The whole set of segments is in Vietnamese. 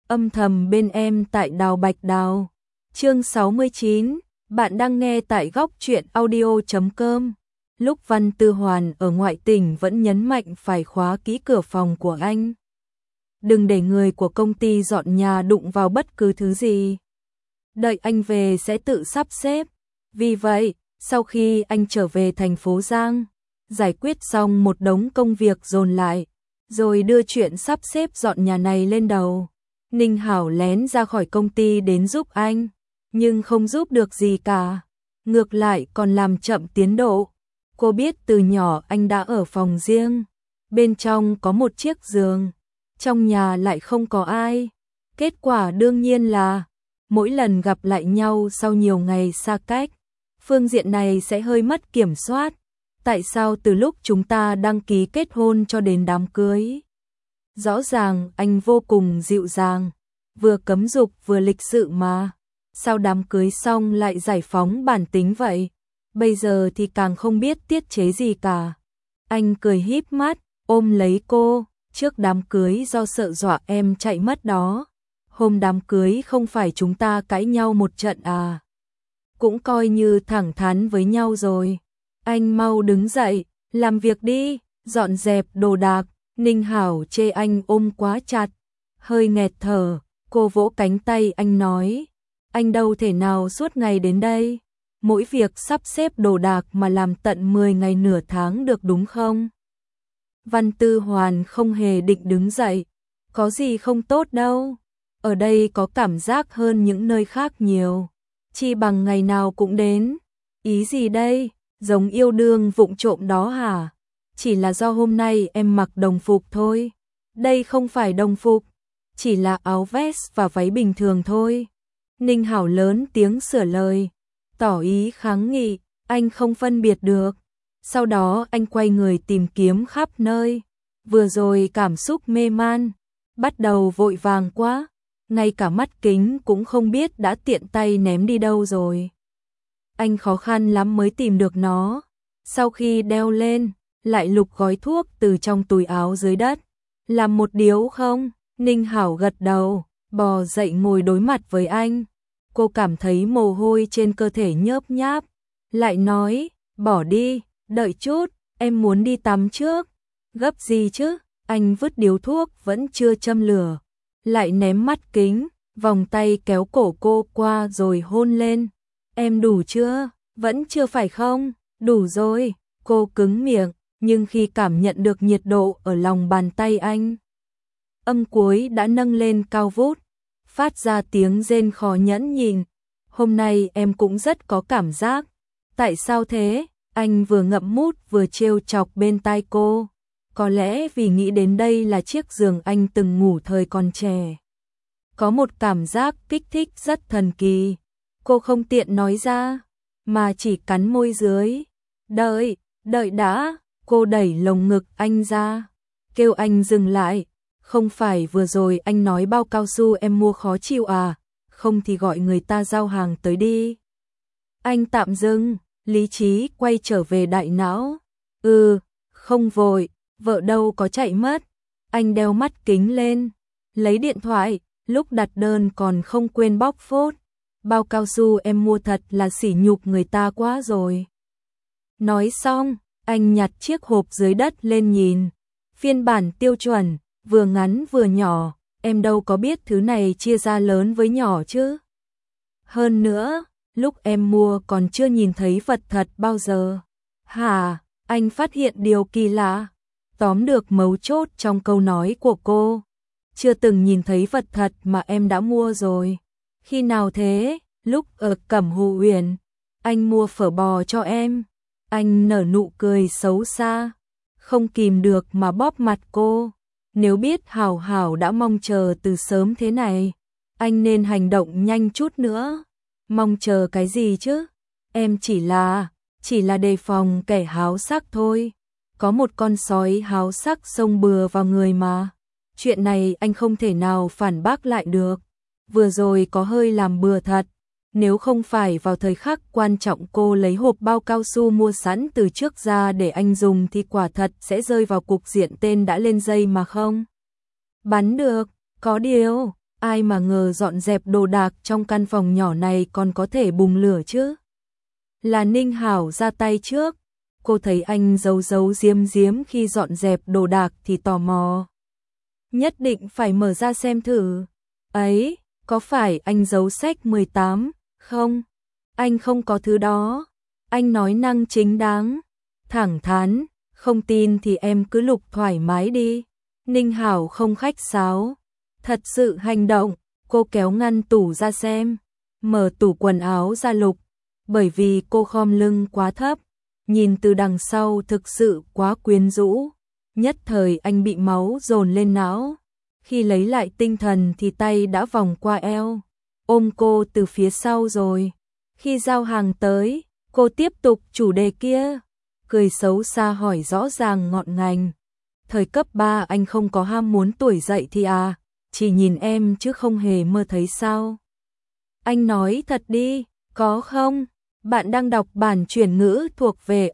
Âm thầm bên em tại Đào Bạch Đào. Chương 69, bạn đang nghe tại góc truyện audio.com. Lúc Văn Tư Hoàn ở ngoại tỉnh vẫn nhấn mạnh phải khóa kỹ cửa phòng của anh. Đừng để người của công ty dọn nhà đụng vào bất cứ thứ gì. Đợi anh về sẽ tự sắp xếp. Vì vậy, sau khi anh trở về thành phố Giang, giải quyết xong một đống công việc dồn lại, rồi đưa chuyện sắp xếp dọn nhà này lên đầu, Ninh Hảo lén ra khỏi công ty đến giúp anh, nhưng không giúp được gì cả, ngược lại còn làm chậm tiến độ. Cô biết từ nhỏ anh đã ở phòng riêng, bên trong có một chiếc giường, trong nhà lại không có ai. Kết quả đương nhiên là mỗi lần gặp lại nhau sau nhiều ngày xa cách, phương diện này sẽ hơi mất kiểm soát. Tại sao từ lúc chúng ta đăng ký kết hôn cho đến đám cưới, rõ ràng anh vô cùng dịu dàng, vừa cấm dục vừa lịch sự mà, sao đám cưới xong lại giải phóng bản tính vậy? Bây giờ thì càng không biết tiết chế gì cả. Anh cười híp mắt, ôm lấy cô, trước đám cưới do sợ dọa em chạy mất đó. Hôm đám cưới không phải chúng ta cãi nhau một trận à? Cũng coi như thẳng thắn với nhau rồi. Anh mau đứng dậy, làm việc đi, dọn dẹp đồ đạc. Ninh Hảo chê anh ôm quá chặt, hơi nghẹt thở, cô vỗ cánh tay anh nói, anh đâu thể nào suốt ngày đến đây, mỗi việc sắp xếp đồ đạc mà làm tận 10 ngày nửa tháng được đúng không? Văn Tư Hoàn không hề định đứng dậy, có gì không tốt đâu, ở đây có cảm giác hơn những nơi khác nhiều, chi bằng ngày nào cũng đến. Ý gì đây, giống yêu đương vụng trộm đó hả? Chỉ là do hôm nay em mặc đồng phục thôi. Đây không phải đồng phục, chỉ là áo vest và váy bình thường thôi. Ninh Hảo lớn tiếng sửa lời, tỏ ý kháng nghị, anh không phân biệt được. Sau đó anh quay người tìm kiếm khắp nơi. Vừa rồi cảm xúc mê man, bắt đầu vội vàng quá, ngay cả mắt kính cũng không biết đã tiện tay ném đi đâu rồi. Anh khó khăn lắm mới tìm được nó. Sau khi đeo lên, lại lục gói thuốc từ trong túi áo dưới đất. Làm một điếu không? Ninh Hảo gật đầu, bò dậy ngồi đối mặt với anh. Cô cảm thấy mồ hôi trên cơ thể nhớp nháp. Lại nói, bỏ đi, đợi chút, em muốn đi tắm trước. Gấp gì chứ? Anh vứt điếu thuốc vẫn chưa châm lửa. Lại ném mắt kính, vòng tay kéo cổ cô qua rồi hôn lên. Em đủ chưa? Vẫn chưa phải không? Đủ rồi. Cô cứng miệng, nhưng khi cảm nhận được nhiệt độ ở lòng bàn tay anh, âm cuối đã nâng lên cao vút, phát ra tiếng rên khó nhẫn nhịn. Hôm nay em cũng rất có cảm giác. Tại sao thế? Anh vừa ngậm mút vừa trêu chọc bên tai cô. Có lẽ vì nghĩ đến đây là chiếc giường anh từng ngủ thời còn trẻ. Có một cảm giác kích thích rất thần kỳ. Cô không tiện nói ra, mà chỉ cắn môi dưới. Đợi đã, cô đẩy lồng ngực anh ra, kêu anh dừng lại. Không phải vừa rồi anh nói bao cao su em mua khó chịu à, không thì gọi người ta giao hàng tới đi. Anh tạm dừng, lý trí quay trở về đại não. Không vội, vợ đâu có chạy mất. Anh đeo mắt kính lên, lấy điện thoại, lúc đặt đơn còn không quên bóc phốt. Bao cao su em mua thật là sỉ nhục người ta quá rồi. Nói xong, anh nhặt chiếc hộp dưới đất lên nhìn. Phiên bản tiêu chuẩn, vừa ngắn vừa nhỏ, em đâu có biết thứ này chia ra lớn với nhỏ chứ. Hơn nữa, lúc em mua còn chưa nhìn thấy vật thật bao giờ. Hả, anh phát hiện điều kỳ lạ, tóm được mấu chốt trong câu nói của cô. Chưa từng nhìn thấy vật thật mà em đã mua rồi. Khi nào thế? Lúc ở Cẩm Hồ Uyển, anh mua phở bò cho em. Anh nở nụ cười xấu xa, không kìm được mà bóp mặt cô. Nếu biết Hảo Hảo đã mong chờ từ sớm thế này, anh nên hành động nhanh chút nữa. Mong chờ cái gì chứ? Em chỉ là đề phòng kẻ háo sắc thôi. Có một con sói háo sắc xông bừa vào người mà. Chuyện này anh không thể nào phản bác lại được. Vừa rồi có hơi làm bừa thật. Nếu không phải vào thời khắc quan trọng cô lấy hộp bao cao su mua sẵn từ trước ra để anh dùng thì quả thật sẽ rơi vào cục diện tên đã lên dây mà không bắn được. Có điều, Ai mà ngờ dọn dẹp đồ đạc trong căn phòng nhỏ này còn có thể bùng lửa chứ. Là Ninh Hảo ra tay trước. Cô thấy anh giấu giấu giếm giếm khi dọn dẹp đồ đạc thì tò mò. Nhất định phải mở ra xem thử. Ấy, có phải anh giấu sách 18, không? Anh không có thứ đó. Anh nói năng chính đáng, thẳng thắn, không tin thì em cứ lục thoải mái đi. Ninh Hảo không khách sáo, thật sự hành động. Cô kéo ngăn tủ ra xem, mở tủ quần áo ra lục, bởi vì cô khom lưng quá thấp, nhìn từ đằng sau thực sự quá quyến rũ. Nhất thời anh bị máu dồn lên não. Khi lấy lại tinh thần thì tay đã vòng qua eo, ôm cô từ phía sau rồi. Khi giao hàng tới, cô tiếp tục chủ đề kia, cười xấu xa hỏi rõ ràng ngọn ngành. Thời cấp 3 anh không có ham muốn tuổi dậy thì à, chỉ nhìn em chứ không hề mơ thấy sao? Anh nói thật đi, có không? Bạn đang đọc bản chuyển ngữ thuộc về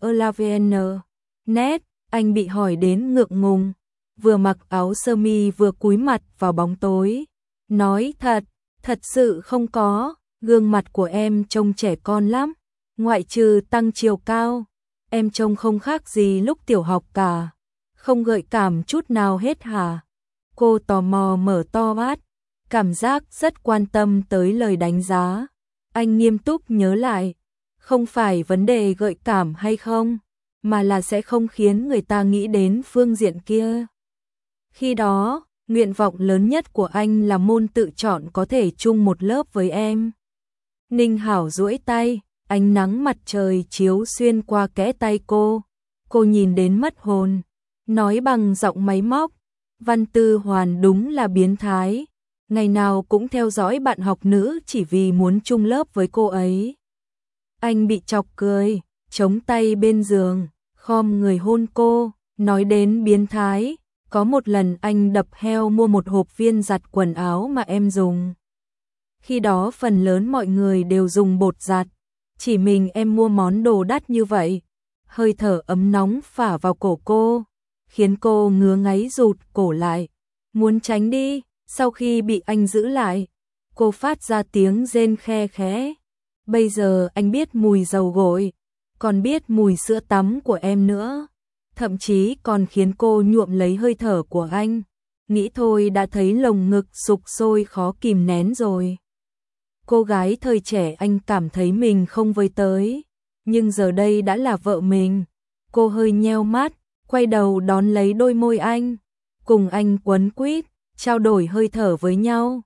Elavn.net, anh bị hỏi đến ngượng ngùng, vừa mặc áo sơ mi vừa cúi mặt vào bóng tối. Nói thật sự không có, gương mặt của em trông trẻ con lắm, ngoại trừ tăng chiều cao, em trông không khác gì lúc tiểu học cả, không gợi cảm chút nào hết hả? Cô tò mò mở to mắt, cảm giác rất quan tâm tới lời đánh giá. Anh nghiêm túc nhớ lại, không phải vấn đề gợi cảm hay không, mà là sẽ không khiến người ta nghĩ đến phương diện kia. Khi đó, nguyện vọng lớn nhất của anh là môn tự chọn có thể chung một lớp với em. Ninh Hảo duỗi tay, ánh nắng mặt trời chiếu xuyên qua kẽ tay cô. Cô nhìn đến mất hồn, nói bằng giọng máy móc, Văn Tư Hoàn đúng là biến thái, ngày nào cũng theo dõi bạn học nữ chỉ vì muốn chung lớp với cô ấy. Anh bị chọc cười, chống tay bên giường, khom người hôn cô, nói đến biến thái. Có một lần anh đập heo mua một hộp viên giặt quần áo mà em dùng. Khi đó phần lớn mọi người đều dùng bột giặt, chỉ mình em mua món đồ đắt như vậy. Hơi thở ấm nóng phả vào cổ cô, khiến cô ngứa ngáy rụt cổ lại, muốn tránh đi. Sau khi bị anh giữ lại, cô phát ra tiếng rên khe khẽ. Bây giờ anh biết mùi dầu gội, còn biết mùi sữa tắm của em nữa. Thậm chí còn khiến cô nhuộm lấy hơi thở của anh. Nghĩ thôi đã thấy lồng ngực sục sôi khó kìm nén rồi. Cô gái thời trẻ anh cảm thấy mình không với tới, nhưng giờ đây đã là vợ mình. Cô hơi nheo mắt, quay đầu đón lấy đôi môi anh, cùng anh quấn quýt, trao đổi hơi thở với nhau.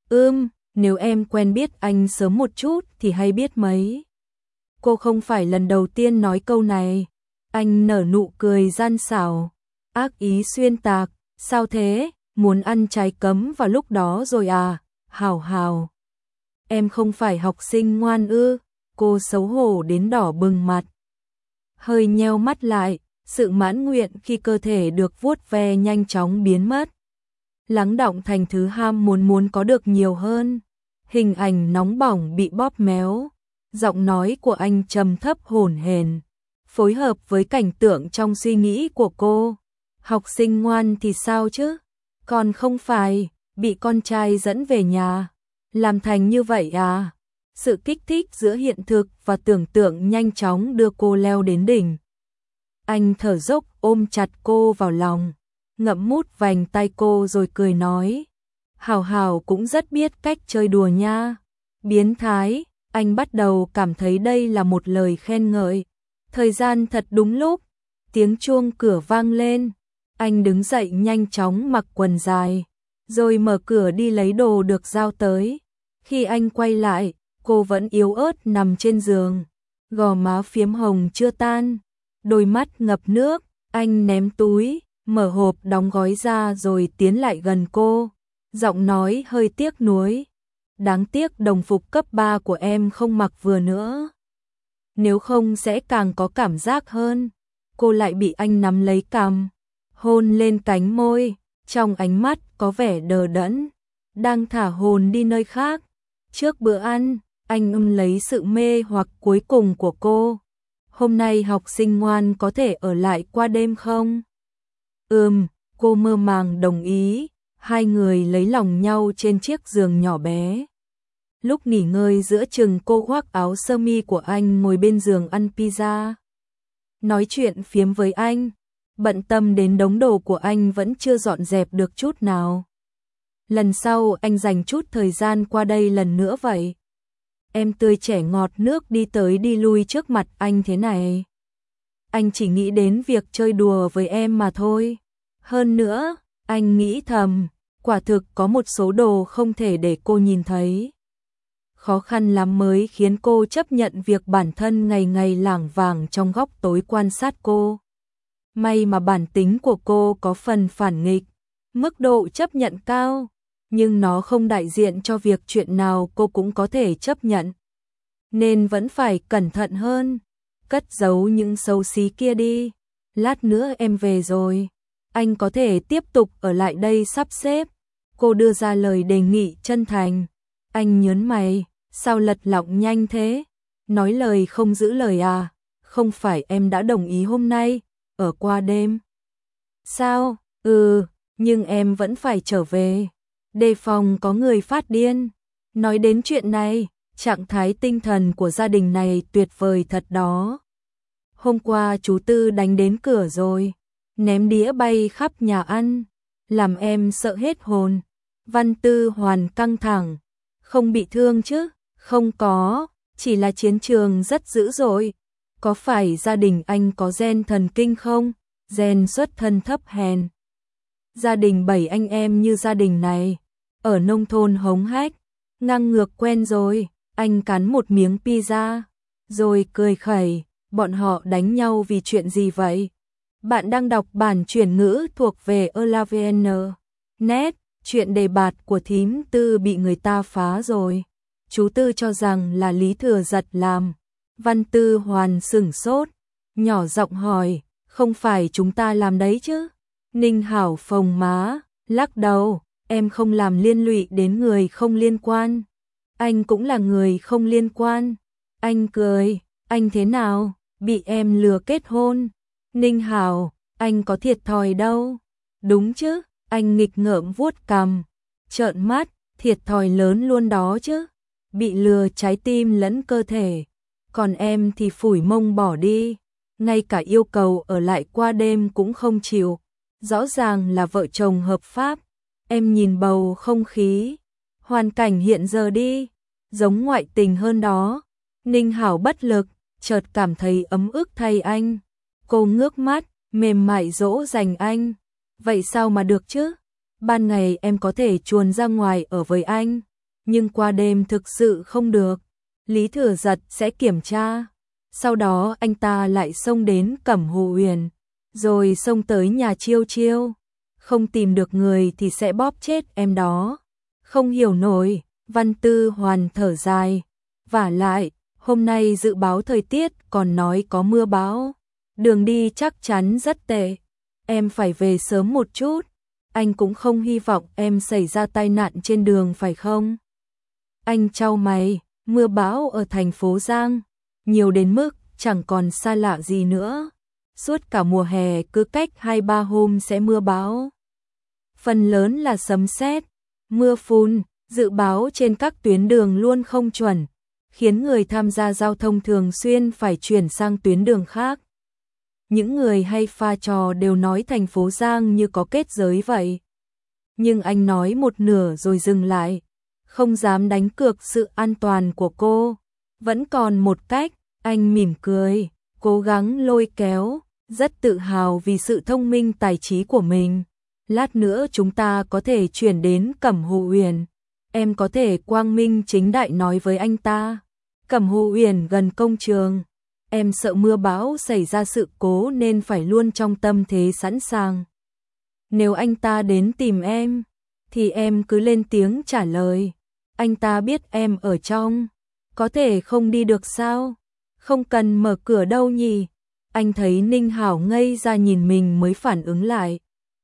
Nếu em quen biết anh sớm một chút thì hay biết mấy. Cô không phải lần đầu tiên nói câu này. Anh nở nụ cười gian xảo, ác ý xuyên tạc, sao thế, muốn ăn trái cấm vào lúc đó rồi à? Hảo hảo, em không phải học sinh ngoan ư? Cô xấu hổ đến đỏ bừng mặt, hơi nheo mắt lại, sự mãn nguyện khi cơ thể được vuốt ve nhanh chóng biến mất, lắng đọng thành thứ ham muốn có được nhiều hơn. Hình ảnh nóng bỏng bị bóp méo, giọng nói của anh trầm thấp hổn hển, phối hợp với cảnh tượng trong suy nghĩ của cô. Học sinh ngoan thì sao chứ? Còn không phải bị con trai dẫn về nhà, làm thành như vậy à? Sự kích thích giữa hiện thực và tưởng tượng nhanh chóng đưa cô leo đến đỉnh. Anh thở dốc ôm chặt cô vào lòng, ngậm mút vành tay cô rồi cười nói. Hảo Hảo cũng rất biết cách chơi đùa nha. Biến thái, anh bắt đầu cảm thấy đây là một lời khen ngợi. Thời gian thật đúng lúc, tiếng chuông cửa vang lên, anh đứng dậy nhanh chóng mặc quần dài, rồi mở cửa đi lấy đồ được giao tới. Khi anh quay lại, cô vẫn yếu ớt nằm trên giường, gò má phiếm hồng chưa tan, đôi mắt ngập nước. Anh ném túi, mở hộp đóng gói ra rồi tiến lại gần cô, giọng nói hơi tiếc nuối. Đáng tiếc đồng phục cấp 3 của em không mặc vừa nữa. Nếu không sẽ càng có cảm giác hơn. Cô lại bị anh nắm lấy cằm, hôn lên cánh môi, trong ánh mắt có vẻ đờ đẫn, đang thả hồn đi nơi khác. Trước bữa ăn, anh lấy sự mê hoặc cuối cùng của cô. Hôm nay học sinh ngoan có thể ở lại qua đêm không? Cô mơ màng đồng ý. Hai người lấy lòng nhau trên chiếc giường nhỏ bé. Lúc nghỉ ngơi giữa chừng cô khoác áo sơ mi của anh ngồi bên giường ăn pizza. Nói chuyện phiếm với anh, bận tâm đến đống đồ của anh vẫn chưa dọn dẹp được chút nào. Lần sau anh dành chút thời gian qua đây lần nữa vậy. Em tươi trẻ ngọt nước đi tới đi lui trước mặt anh thế này. Anh chỉ nghĩ đến việc chơi đùa với em mà thôi. Hơn nữa, anh nghĩ thầm, quả thực có một số đồ không thể để cô nhìn thấy. Khó khăn lắm mới khiến cô chấp nhận việc bản thân ngày ngày lảng vảng trong góc tối quan sát cô. May mà bản tính của cô có phần phản nghịch, mức độ chấp nhận cao, nhưng nó không đại diện cho việc chuyện nào cô cũng có thể chấp nhận. Nên vẫn phải cẩn thận hơn, cất giấu những xấu xí kia đi. Lát nữa em về rồi, anh có thể tiếp tục ở lại đây sắp xếp. Cô đưa ra lời đề nghị chân thành. Anh nhớn mày, sao lật lọng nhanh thế? Nói lời không giữ lời à? Không phải em đã đồng ý hôm nay ở qua đêm sao? Nhưng em vẫn phải trở về. Đề phòng có người phát điên. Nói đến chuyện này, trạng thái tinh thần của gia đình này tuyệt vời thật đó. Hôm qua chú Tư đánh đến cửa rồi, ném đĩa bay khắp nhà ăn, làm em sợ hết hồn. Văn Tư Hoàn căng thẳng. Không bị thương chứ? Không có, chỉ là chiến trường rất dữ dội. Có phải gia đình anh có gen thần kinh không? Gen xuất thân thấp hèn. Gia đình 7 anh em như gia đình này, ở nông thôn hống hách, ngang ngược quen rồi. Anh cắn một miếng pizza, rồi cười khẩy. Bọn họ đánh nhau vì chuyện gì vậy? Bạn đang đọc bản chuyển ngữ thuộc về ELAVN.net. Chuyện đề bạt của thím Tư bị người ta phá rồi. Chú Tư cho rằng là Lý Thừa Giật làm. Văn Tư Hoàn sửng sốt, nhỏ giọng hỏi, không phải chúng ta làm đấy chứ? Ninh Hảo phồng má, lắc đầu, em không làm liên lụy đến người không liên quan. Anh cũng là người không liên quan. Anh cười, anh thế nào? Bị em lừa kết hôn. Ninh Hảo, anh có thiệt thòi đâu. Đúng chứ? Anh nghịch ngợm vuốt cằm, trợn mắt, thiệt thòi lớn luôn đó chứ. Bị lừa trái tim lẫn cơ thể. Còn em thì phủi mông bỏ đi. Ngay cả yêu cầu ở lại qua đêm cũng không chịu. Rõ ràng là vợ chồng hợp pháp. Em nhìn bầu không khí, hoàn cảnh hiện giờ đi, giống ngoại tình hơn đó. Ninh Hảo bất lực, chợt cảm thấy ấm ức thay anh. Cô ngước mắt, mềm mại dỗ dành anh. Vậy sao mà được chứ? Ban ngày em có thể chuồn ra ngoài ở với anh, nhưng qua đêm thực sự không được. Lý Thừa Giật sẽ kiểm tra. Sau đó anh ta lại xông đến Cẩm Hồ Uyển, rồi xông tới nhà Chiêu Chiêu. Không tìm được người thì sẽ bóp chết em đó. Không hiểu nổi. Văn Tư Hoàn thở dài. Vả lại, hôm nay dự báo thời tiết còn nói có mưa bão. Đường đi chắc chắn rất tệ. Em phải về sớm một chút. Anh cũng không hy vọng em xảy ra tai nạn trên đường phải không? Anh chau mày, mưa bão ở thành phố Giang, nhiều đến mức chẳng còn xa lạ gì nữa. Suốt cả mùa hè cứ cách 2-3 hôm sẽ mưa bão. Phần lớn là sấm sét, mưa phùn, dự báo trên các tuyến đường luôn không chuẩn, khiến người tham gia giao thông thường xuyên phải chuyển sang tuyến đường khác. Những người hay pha trò đều nói thành phố Giang như có kết giới vậy. Nhưng anh nói một nửa rồi dừng lại, không dám đánh cược sự an toàn của cô. Vẫn còn một cách, anh mỉm cười, cố gắng lôi kéo, rất tự hào vì sự thông minh tài trí của mình. Lát nữa chúng ta có thể chuyển đến Cẩm Hồ Uyển. Em có thể quang minh chính đại nói với anh ta. Cẩm Hồ Uyển gần công trường. Em sợ mưa bão xảy ra sự cố nên phải luôn trong tâm thế sẵn sàng. Nếu anh ta đến tìm em, thì em cứ lên tiếng trả lời. Anh ta biết em ở trong, có thể không đi được sao? Không cần mở cửa đâu nhỉ? Anh thấy Ninh Hảo ngây ra nhìn mình mới phản ứng lại.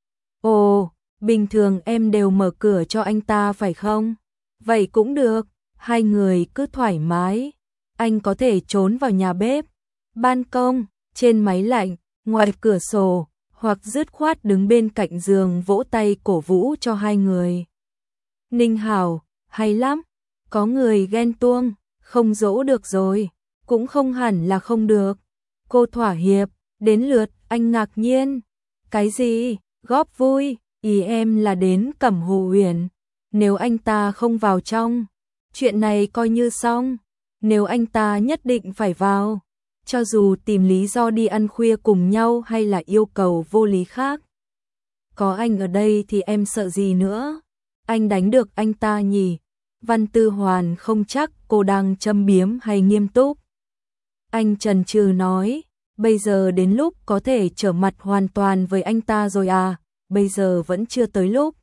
Ồ, bình thường em đều mở cửa cho anh ta phải không? Vậy cũng được, hai người cứ thoải mái. Anh có thể trốn vào nhà bếp, ban công, trên máy lạnh, ngoài cửa sổ, hoặc dứt khoát đứng bên cạnh giường vỗ tay cổ vũ cho hai người. Ninh Hảo, hay lắm, có người ghen tuông, không dỗ được rồi, cũng không hẳn là không được. Cô thỏa hiệp, đến lượt anh ngạc nhiên. Cái gì? Góp vui, ý em là đến Cẩm Hồ Uyển. Nếu anh ta không vào trong, chuyện này coi như xong. Nếu anh ta nhất định phải vào, cho dù tìm lý do đi ăn khuya cùng nhau hay là yêu cầu vô lý khác. Có anh ở đây thì em sợ gì nữa? Anh đánh được anh ta nhỉ? Văn Tư Hoàn không chắc cô đang châm biếm hay nghiêm túc. Anh chần chừ nói, bây giờ đến lúc có thể trở mặt hoàn toàn với anh ta rồi à, bây giờ vẫn chưa tới lúc.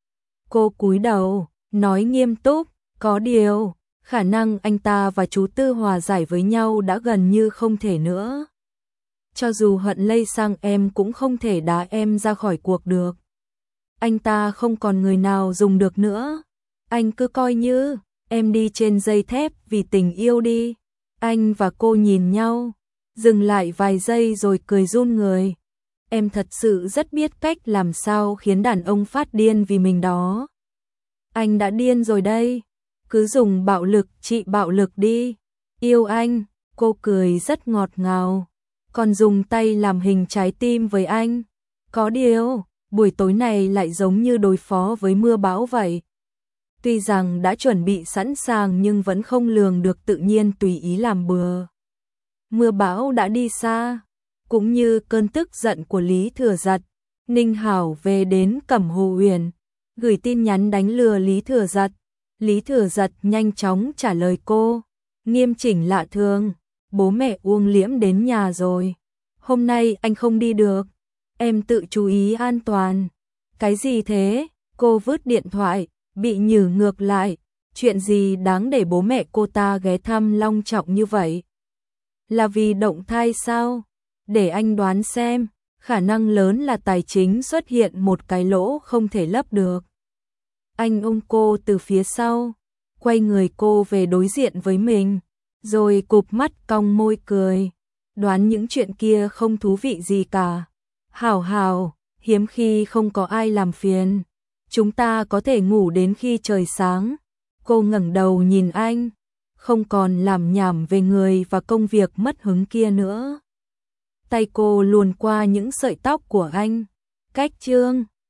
Cô cúi đầu, nói nghiêm túc, có điều, khả năng anh ta và chú Tư hòa giải với nhau đã gần như không thể nữa. Cho dù hận lây sang em cũng không thể đá em ra khỏi cuộc được. Anh ta không còn người nào dùng được nữa. Anh cứ coi như em đi trên dây thép vì tình yêu đi. Anh và cô nhìn nhau, dừng lại vài giây rồi cười run người. Em thật sự rất biết cách làm sao khiến đàn ông phát điên vì mình đó. Anh đã điên rồi đây, cứ dùng bạo lực trị bạo lực đi. Yêu anh, cô cười rất ngọt ngào, còn dùng tay làm hình trái tim với anh. Có điều, buổi tối này lại giống như đối phó với mưa bão vậy. Tuy rằng đã chuẩn bị sẵn sàng nhưng vẫn không lường được, tự nhiên tùy ý làm bừa. Mưa bão đã đi xa, cũng như cơn tức giận của Lý Thừa Giật. Ninh Hảo về đến Cẩm Hồ Uyển, gửi tin nhắn đánh lừa Lý Thừa Giật. Lý Thừa Giật nhanh chóng trả lời cô, nghiêm chỉnh lạ thường, bố mẹ Uông Liễm đến nhà rồi. Hôm nay anh không đi được, em tự chú ý an toàn. Cái gì thế? Cô vứt điện thoại, bị nhử ngược lại. Chuyện gì đáng để bố mẹ cô ta ghé thăm long trọng như vậy? Là vì động thai sao? Để anh đoán xem, khả năng lớn là tài chính xuất hiện một cái lỗ không thể lấp được. Anh ôm cô từ phía sau, quay người cô về đối diện với mình, rồi cụp mắt cong môi cười. Đoán những chuyện kia không thú vị gì cả. Hảo hảo, hiếm khi không có ai làm phiền. Chúng ta có thể ngủ đến khi trời sáng. Cô ngẩng đầu nhìn anh, không còn làm nhảm về người và công việc mất hứng kia nữa. Tay cô luồn qua những sợi tóc của anh. Cách chương